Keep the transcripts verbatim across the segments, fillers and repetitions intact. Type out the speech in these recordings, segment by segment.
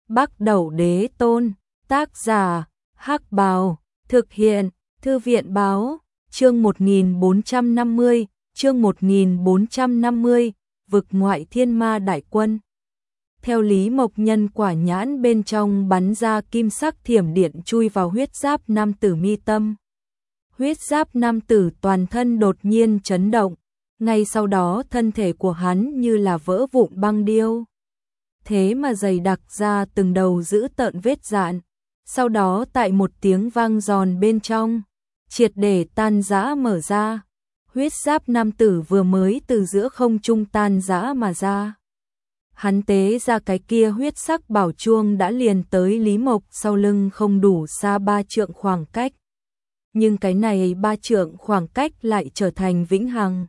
Bắc Đẩu Đế Tôn, tác giả, Hắc Bào, thực hiện, Thư viện báo, chương một nghìn bốn trăm năm mươi, chương một nghìn bốn trăm năm mươi, vực ngoại thiên ma đại quân. Theo Lý Mộc, nhân quả nhãn bên trong bắn ra kim sắc thiểm điện chui vào huyết giáp nam tử mi tâm. Huyết giáp nam tử toàn thân đột nhiên chấn động, ngay sau đó thân thể của hắn như là vỡ vụn băng điêu. Thế mà dày đặc ra từng đầu giữ tợn vết dạn, sau đó tại một tiếng vang giòn bên trong, triệt để tan rã mở ra. Huyết giáp nam tử vừa mới từ giữa không trung tan rã mà ra. Hắn tế ra cái kia huyết sắc bảo chuông đã liền tới Lý Mộc sau lưng không đủ xa ba trượng khoảng cách. Nhưng cái này ba trượng khoảng cách lại trở thành vĩnh hằng.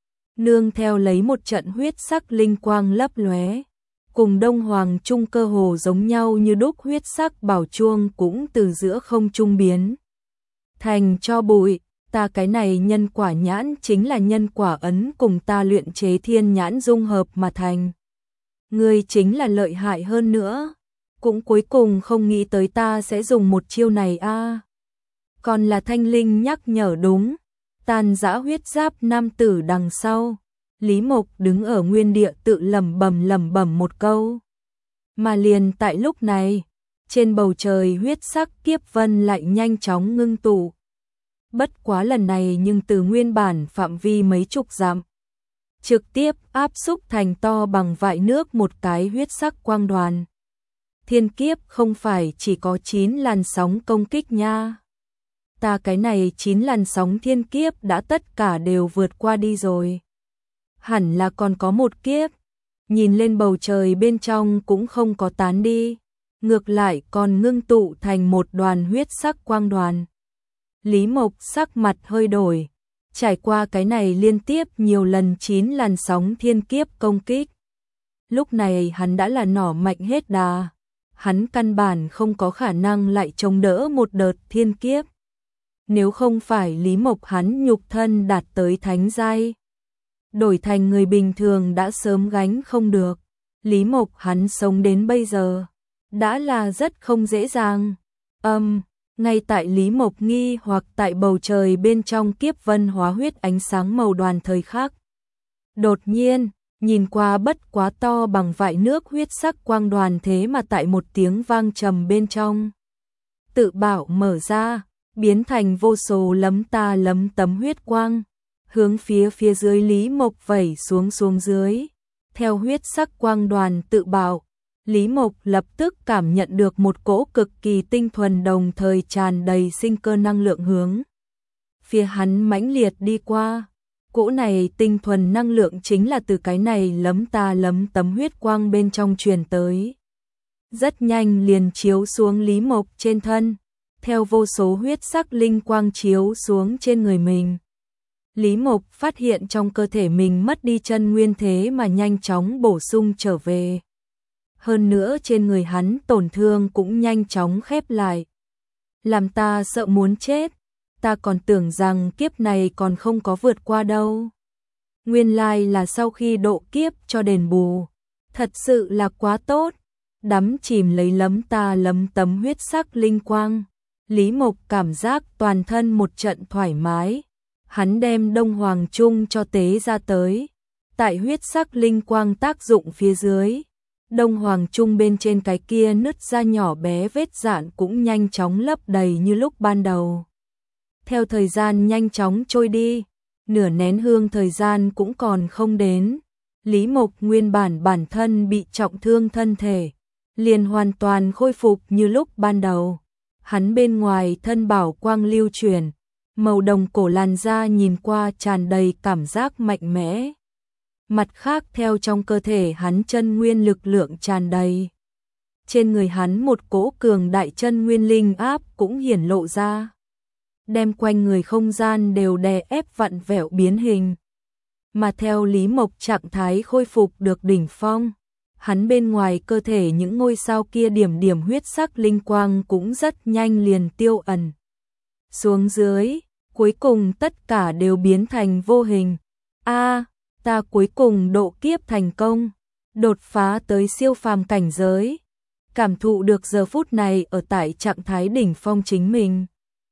Nương theo lấy một trận huyết sắc linh quang lấp lóe, cùng Đông Hoàng Trung cơ hồ giống nhau như đúc, huyết sắc bảo chuông cũng từ giữa không trung biến thành cho bụi. Ta cái này nhân quả nhãn chính là nhân quả ấn cùng ta luyện chế thiên nhãn dung hợp mà thành. Ngươi chính là lợi hại hơn nữa, cũng cuối cùng không nghĩ tới ta sẽ dùng một chiêu này a. À. Còn là Thanh Linh nhắc nhở đúng, tàn dã huyết giáp nam tử đằng sau. Lý Mộc đứng ở nguyên địa tự lẩm bẩm lẩm bẩm một câu. Mà liền tại lúc này, trên bầu trời huyết sắc kiếp vân lại nhanh chóng ngưng tụ. Bất quá lần này nhưng từ nguyên bản phạm vi mấy chục dặm, trực tiếp áp xúc thành to bằng vại nước một cái huyết sắc quang đoàn. Thiên kiếp không phải chỉ có chín làn sóng công kích nha. Ta cái này chín làn sóng thiên kiếp đã tất cả đều vượt qua đi rồi. Hẳn là còn có một kiếp, nhìn lên bầu trời bên trong cũng không có tán đi, ngược lại còn ngưng tụ thành một đoàn huyết sắc quang đoàn. Lý Mộc sắc mặt hơi đổi, trải qua cái này liên tiếp nhiều lần chín làn sóng thiên kiếp công kích. Lúc này hắn đã là nỏ mạnh hết đà, hắn căn bản không có khả năng lại chống đỡ một đợt thiên kiếp. Nếu không phải Lý Mộc hắn nhục thân đạt tới thánh giai, đổi thành người bình thường đã sớm gánh không được. Lý Mộc hắn sống đến bây giờ, đã là rất không dễ dàng. Âm, um, ngay tại Lý Mộc nghi hoặc tại bầu trời bên trong kiếp vân hóa huyết ánh sáng màu đoàn thời khắc. Đột nhiên, nhìn qua bất quá to bằng vại nước huyết sắc quang đoàn thế mà tại một tiếng vang trầm bên trong. Tự bảo mở ra, biến thành vô số lấm ta lấm tấm huyết quang, hướng phía phía dưới Lý Mộc vẩy xuống xuống dưới. Theo huyết sắc quang đoàn tự bạo, Lý Mộc lập tức cảm nhận được một cỗ cực kỳ tinh thuần đồng thời tràn đầy sinh cơ năng lượng hướng phía hắn mãnh liệt đi qua. Cỗ này tinh thuần năng lượng chính là từ cái này lấm ta lấm tấm huyết quang bên trong truyền tới. Rất nhanh liền chiếu xuống Lý Mộc trên thân, theo vô số huyết sắc linh quang chiếu xuống trên người mình. Lý Mộc phát hiện trong cơ thể mình mất đi chân nguyên thế mà nhanh chóng bổ sung trở về. Hơn nữa trên người hắn tổn thương cũng nhanh chóng khép lại. Làm ta sợ muốn chết, ta còn tưởng rằng kiếp này còn không có vượt qua đâu. Nguyên lai là sau khi độ kiếp cho đền bù, thật sự là quá tốt. Đắm chìm lấy lấm ta lấm tấm huyết sắc linh quang, Lý Mộc cảm giác toàn thân một trận thoải mái. Hắn đem Đông Hoàng Trung cho tế ra tới. Tại huyết sắc linh quang tác dụng phía dưới, Đông Hoàng Trung bên trên cái kia nứt ra nhỏ bé vết dạn cũng nhanh chóng lấp đầy như lúc ban đầu. Theo thời gian nhanh chóng trôi đi, nửa nén hương thời gian cũng còn không đến. Lý Mộc nguyên bản bản thân bị trọng thương thân thể, liền hoàn toàn khôi phục như lúc ban đầu. Hắn bên ngoài thân bảo quang lưu chuyển, màu đồng cổ làn da nhìn qua tràn đầy cảm giác mạnh mẽ. Mặt khác theo trong cơ thể hắn chân nguyên lực lượng tràn đầy. Trên người hắn một cỗ cường đại chân nguyên linh áp cũng hiển lộ ra. Đem quanh người không gian đều đè ép vặn vẹo biến hình. Mà theo Lý Mộc trạng thái khôi phục được đỉnh phong, hắn bên ngoài cơ thể những ngôi sao kia điểm điểm huyết sắc linh quang cũng rất nhanh liền tiêu ẩn xuống dưới, cuối cùng tất cả đều biến thành vô hình. A, à, ta cuối cùng độ kiếp thành công, đột phá tới siêu phàm cảnh giới. cảm thụ được giờ phút này ở tại trạng thái đỉnh phong chính mình.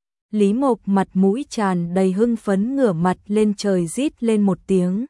Lý Mộc mặt mũi tràn đầy hưng phấn ngửa mặt lên trời rít lên một tiếng.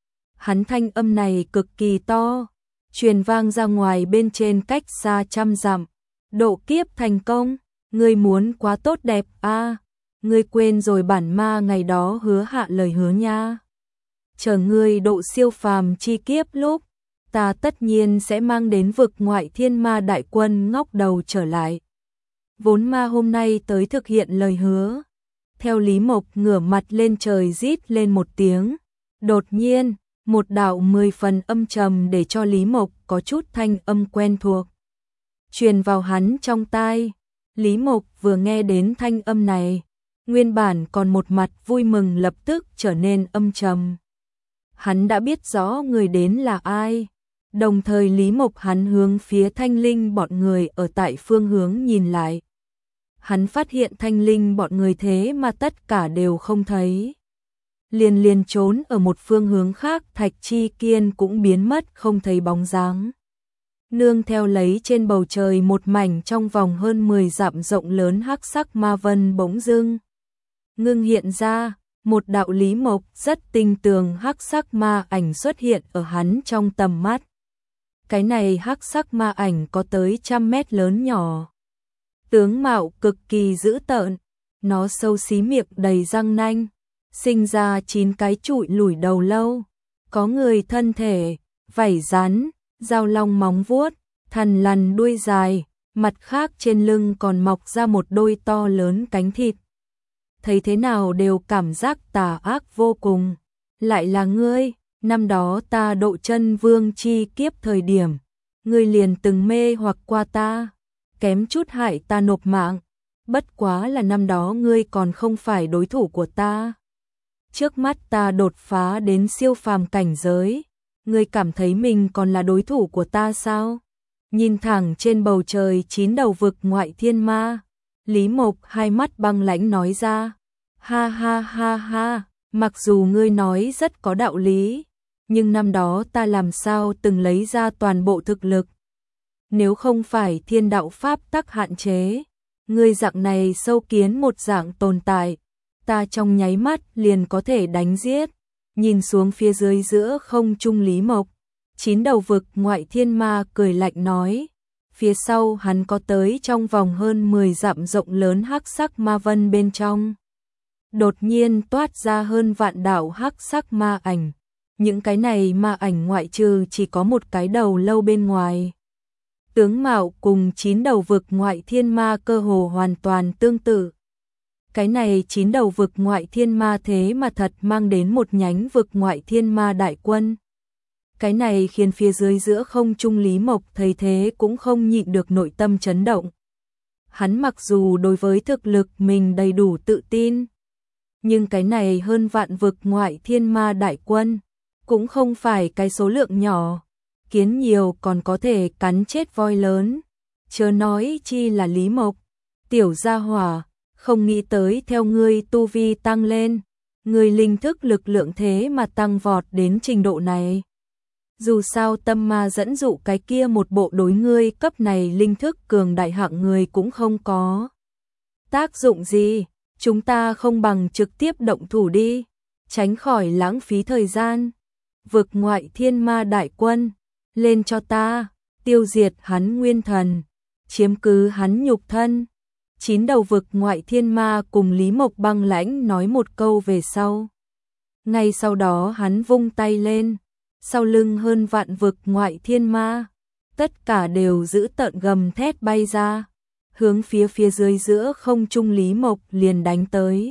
Hắn thanh âm này cực kỳ to, truyền vang ra ngoài bên trên cách xa trăm dặm. Độ kiếp thành công, ngươi muốn quá tốt đẹp a, à, ngươi quên rồi bản ma ngày đó hứa hạ lời hứa nha. Chờ ngươi độ siêu phàm chi kiếp lúc, ta tất nhiên sẽ mang đến vực ngoại thiên ma đại quân ngóc đầu trở lại. Vốn ma hôm nay tới thực hiện lời hứa. Theo Lý Mộc ngửa mặt lên trời rít lên một tiếng, đột nhiên, một đạo mười phần âm trầm để cho Lý Mộc có chút thanh âm quen thuộc truyền vào hắn trong tai. Lý Mộc vừa nghe đến thanh âm này, nguyên bản còn một mặt vui mừng lập tức trở nên âm trầm. Hắn đã biết rõ người đến là ai. Đồng thời Lý Mộc hắn hướng phía Thanh Linh bọn người ở tại phương hướng nhìn lại. Hắn phát hiện Thanh Linh bọn người thế mà tất cả đều không thấy. Liền liền trốn ở một phương hướng khác, Thạch Chi Kiên cũng biến mất không thấy bóng dáng. Nương theo lấy trên bầu trời một mảnh trong vòng hơn mười dặm rộng lớn hắc sắc ma vân bỗng dưng ngưng hiện ra, một đạo Lý Mộc rất tinh tường hắc sắc ma ảnh xuất hiện ở hắn trong tầm mắt. Cái này hắc sắc ma ảnh có tới trăm mét lớn nhỏ. Tướng mạo cực kỳ dữ tợn, nó xấu xí miệng đầy răng nanh, sinh ra chín cái trụi lủi đầu lâu, có người thân thể, vảy rắn, dao long móng vuốt, thằn lằn đuôi dài, mặt khác trên lưng còn mọc ra một đôi to lớn cánh thịt. Thấy thế nào đều cảm giác tà ác vô cùng. Lại là ngươi, năm đó ta độ chân vương chi kiếp thời điểm, ngươi liền từng mê hoặc qua ta, kém chút hại ta nộp mạng, bất quá là năm đó ngươi còn không phải đối thủ của ta. Trước mắt ta đột phá đến siêu phàm cảnh giới, ngươi cảm thấy mình còn là đối thủ của ta sao? Nhìn thẳng trên bầu trời chín đầu vực ngoại thiên ma, Lý Mộc hai mắt băng lãnh nói ra, ha ha ha ha, mặc dù ngươi nói rất có đạo lý, nhưng năm đó ta làm sao từng lấy ra toàn bộ thực lực. Nếu không phải thiên đạo pháp tắc hạn chế, ngươi dạng này sâu kiến một dạng tồn tại, ta trong nháy mắt liền có thể đánh giết. Nhìn xuống phía dưới giữa không trung Lý Mộc, chín đầu vực ngoại thiên ma cười lạnh nói, phía sau hắn có tới trong vòng hơn mười dặm rộng lớn hắc sắc ma vân bên trong. Đột nhiên toát ra hơn vạn đạo hắc sắc ma ảnh, những cái này ma ảnh ngoại trừ chỉ có một cái đầu lâu bên ngoài. Tướng mạo cùng chín đầu vực ngoại thiên ma cơ hồ hoàn toàn tương tự. Cái này chín đầu vực ngoại thiên ma thế mà thật mang đến một nhánh vực ngoại thiên ma đại quân. Cái này khiến phía dưới giữa không trung Lý Mộc thấy thế cũng không nhịn được nội tâm chấn động. Hắn mặc dù đối với thực lực mình đầy đủ tự tin, nhưng cái này hơn vạn vực ngoại thiên ma đại quân cũng không phải cái số lượng nhỏ, kiến nhiều còn có thể cắn chết voi lớn, chớ nói chi là Lý Mộc. Tiểu gia hỏa, không nghĩ tới theo ngươi tu vi tăng lên, ngươi linh thức lực lượng thế mà tăng vọt đến trình độ này. Dù sao tâm ma dẫn dụ cái kia một bộ đối ngươi cấp này linh thức cường đại hạng người cũng không có tác dụng gì, chúng ta không bằng trực tiếp động thủ đi, tránh khỏi lãng phí thời gian. Vực ngoại thiên ma đại quân, lên cho ta, tiêu diệt hắn nguyên thần, chiếm cứ hắn nhục thân. Chín đầu vực ngoại thiên ma cùng Lý Mộc băng lãnh nói một câu về sau. Ngay sau đó hắn vung tay lên, sau lưng hơn vạn vực ngoại thiên ma, tất cả đều giữ tợn gầm thét bay ra, hướng phía phía dưới giữa không trung Lý Mộc liền đánh tới.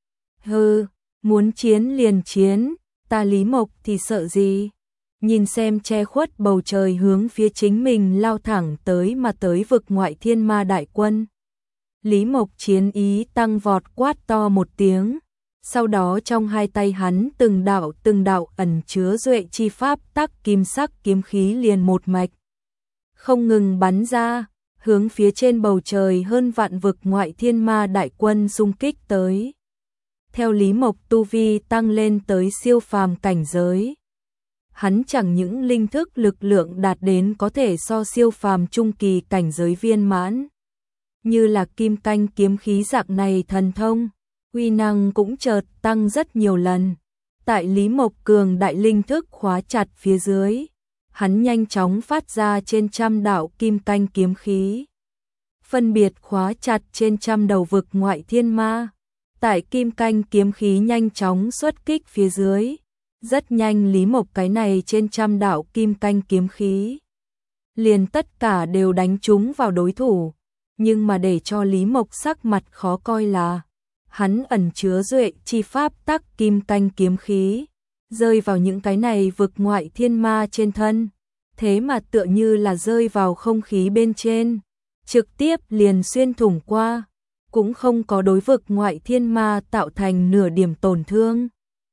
Hừ, muốn chiến liền chiến, ta Lý Mộc thì sợ gì? Nhìn xem che khuất bầu trời hướng phía chính mình lao thẳng tới mà tới vực ngoại thiên ma đại quân. Lý Mộc chiến ý tăng vọt quát to một tiếng, sau đó trong hai tay hắn từng đạo từng đạo ẩn chứa duệ chi pháp tắc kim sắc kiếm khí liền một mạch không ngừng bắn ra, hướng phía trên bầu trời hơn vạn vực ngoại thiên ma đại quân xung kích tới. Theo Lý Mộc tu vi tăng lên tới siêu phàm cảnh giới, hắn chẳng những linh thức lực lượng đạt đến có thể so siêu phàm trung kỳ cảnh giới viên mãn, như là kim canh kiếm khí dạng này thần thông, uy năng cũng chợt tăng rất nhiều lần. Tại Lý Mộc cường đại linh thức khóa chặt phía dưới, hắn nhanh chóng phát ra trên trăm đạo kim canh kiếm khí, phân biệt khóa chặt trên trăm đầu vực ngoại thiên ma. Tại kim canh kiếm khí nhanh chóng xuất kích phía dưới, rất nhanh Lý Mộc cái này trên trăm đạo kim canh kiếm khí liền tất cả đều đánh trúng vào đối thủ, nhưng mà để cho Lý Mộc sắc mặt khó coi là hắn ẩn chứa duệ chi pháp tắc kim canh kiếm khí, rơi vào những cái này vực ngoại thiên ma trên thân, thế mà tựa như là rơi vào không khí bên trên, trực tiếp liền xuyên thủng qua, cũng không có đối vực ngoại thiên ma tạo thành nửa điểm tổn thương.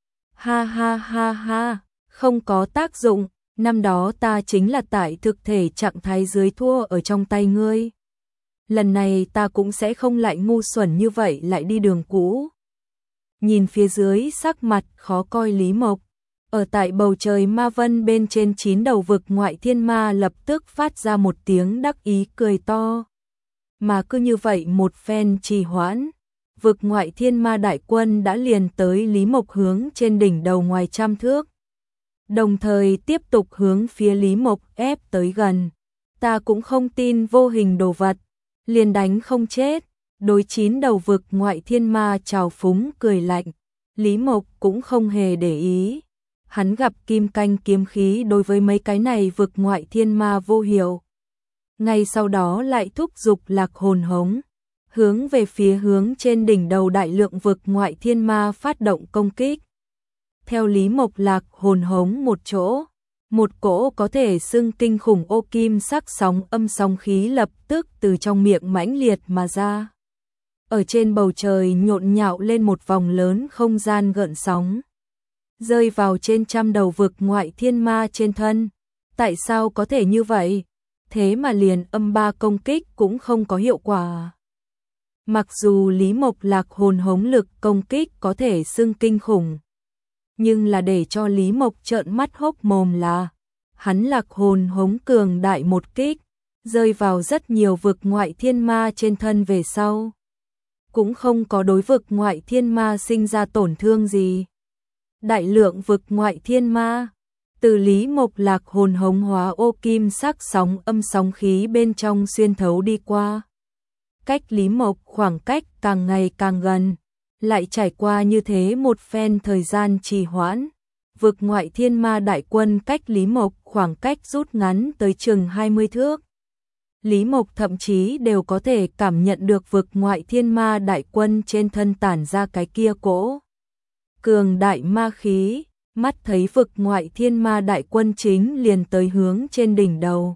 Ha ha ha ha, không có tác dụng, năm đó ta chính là tại thực thể trạng thái dưới thua ở trong tay ngươi. Lần này ta cũng sẽ không lại ngu xuẩn như vậy lại đi đường cũ. Nhìn phía dưới sắc mặt khó coi Lý Mộc, ở tại bầu trời ma vân bên trên chín đầu vực ngoại thiên ma lập tức phát ra một tiếng đắc ý cười to. Mà cứ như vậy một phen trì hoãn, vực ngoại thiên ma đại quân đã liền tới Lý Mộc hướng trên đỉnh đầu ngoài trăm thước. Đồng thời tiếp tục hướng phía Lý Mộc ép tới gần. Ta cũng không tin vô hình đồ vật, liền đánh không chết. Đối chín đầu vực ngoại thiên ma trào phúng cười lạnh, Lý Mộc cũng không hề để ý. Hắn gặp kim canh kiếm khí đối với mấy cái này vực ngoại thiên ma vô hiệu. Ngay sau đó lại thúc giục lạc hồn hống, hướng về phía hướng trên đỉnh đầu đại lượng vực ngoại thiên ma phát động công kích. Theo Lý Mộc lạc hồn hống một chỗ, một cỗ có thể xưng kinh khủng ô kim sắc sóng âm sóng khí lập tức từ trong miệng mãnh liệt mà ra. Ở trên bầu trời nhộn nhạo lên một vòng lớn không gian gợn sóng, rơi vào trên trăm đầu vực ngoại thiên ma trên thân. Tại sao có thể như vậy? Thế mà liền âm ba công kích cũng không có hiệu quả. Mặc dù Lý Mộc lạc hồn hống lực công kích có thể xưng kinh khủng, nhưng là để cho Lý Mộc trợn mắt hốc mồm là hắn lạc hồn hống cường đại một kích, rơi vào rất nhiều vực ngoại thiên ma trên thân về sau, cũng không có đối vực ngoại thiên ma sinh ra tổn thương gì. Đại lượng vực ngoại thiên ma từ Lý Mộc lạc hồn hống hóa ô kim sắc sóng âm sóng khí bên trong xuyên thấu đi qua. Cách Lý Mộc khoảng cách càng ngày càng gần, lại trải qua như thế một phen thời gian trì hoãn, vực ngoại thiên ma đại quân cách Lý Mộc khoảng cách rút ngắn tới chừng hai mươi thước. Lý Mộc thậm chí đều có thể cảm nhận được vực ngoại thiên ma đại quân trên thân tản ra cái kia cỗ cường đại ma khí. Mắt thấy vực ngoại thiên ma đại quân chính liền tới hướng trên đỉnh đầu.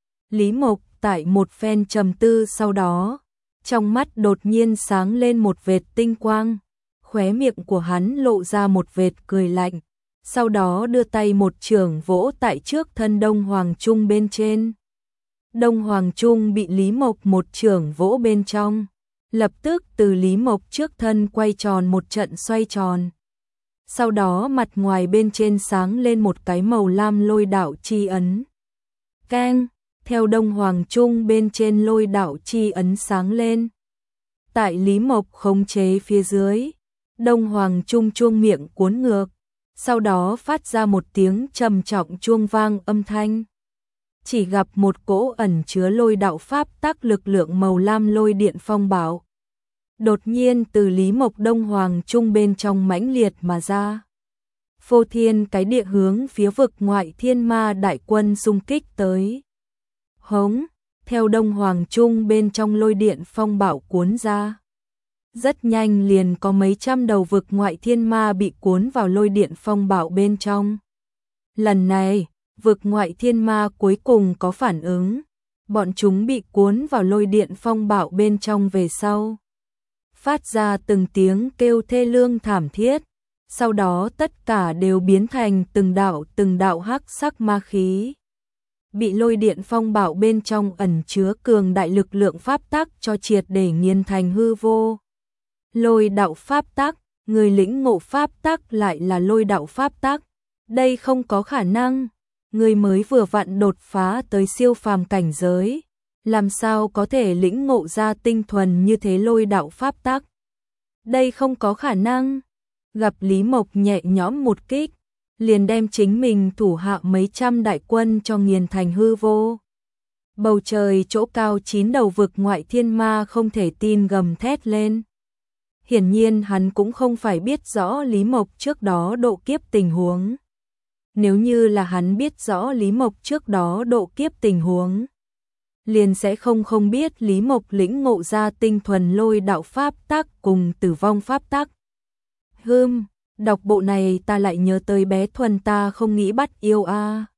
Lý Mộc tại một phen trầm tư sau đó, trong mắt đột nhiên sáng lên một vệt tinh quang, khóe miệng của hắn lộ ra một vệt cười lạnh, sau đó đưa tay một chưởng vỗ tại trước thân Đông Hoàng Trung bên trên. Đông Hoàng Trung bị Lý Mộc một chưởng vỗ bên trong, lập tức từ Lý Mộc trước thân quay tròn một trận xoay tròn. Sau đó mặt ngoài bên trên sáng lên một cái màu lam lôi đạo chi ấn. Keng, theo Đông Hoàng Trung bên trên lôi đạo chi ấn sáng lên. Tại Lý Mộc khống chế phía dưới, Đông Hoàng Trung chuông miệng cuốn ngược, sau đó phát ra một tiếng trầm trọng chuông vang âm thanh. Chỉ gặp một cỗ ẩn chứa lôi đạo pháp tắc lực lượng màu lam lôi điện phong bạo đột nhiên từ Lý Mộc Đông Hoàng Trung bên trong mãnh liệt mà ra. Phô thiên cái địa hướng phía vực ngoại thiên ma đại quân xung kích tới. Hống, theo Đông Hoàng Trung bên trong lôi điện phong bạo cuốn ra. Rất nhanh liền có mấy trăm đầu vực ngoại thiên ma bị cuốn vào lôi điện phong bạo bên trong. Lần này, vực ngoại thiên ma cuối cùng có phản ứng. Bọn chúng bị cuốn vào lôi điện phong bạo bên trong về sau, phát ra từng tiếng kêu thê lương thảm thiết, sau đó tất cả đều biến thành từng đạo từng đạo hắc sắc ma khí. Bị lôi điện phong bạo bên trong ẩn chứa cường đại lực lượng pháp tắc cho triệt để nghiền thành hư vô. Lôi đạo pháp tắc, người lĩnh ngộ pháp tắc lại là lôi đạo pháp tắc, Đây không có khả năng, người mới vừa vặn đột phá tới siêu phàm cảnh giới, làm sao có thể lĩnh ngộ ra tinh thuần như thế lôi đạo pháp tắc. Đây không có khả năng. Gặp Lý Mộc nhẹ nhõm một kích, liền đem chính mình thủ hạ mấy trăm đại quân cho nghiền thành hư vô. Bầu trời chỗ cao chín đầu vực ngoại thiên ma không thể tin gầm thét lên. Hiển nhiên hắn cũng không phải biết rõ Lý Mộc trước đó độ kiếp tình huống. Nếu như là hắn biết rõ Lý Mộc trước đó độ kiếp tình huống, liền sẽ không không biết Lý Mộc lĩnh ngộ ra tinh thuần lôi đạo pháp tắc cùng tử vong pháp tắc. Hừm, đọc bộ này ta lại nhớ tới bé Thuần ta không nghĩ bắt yêu a. À.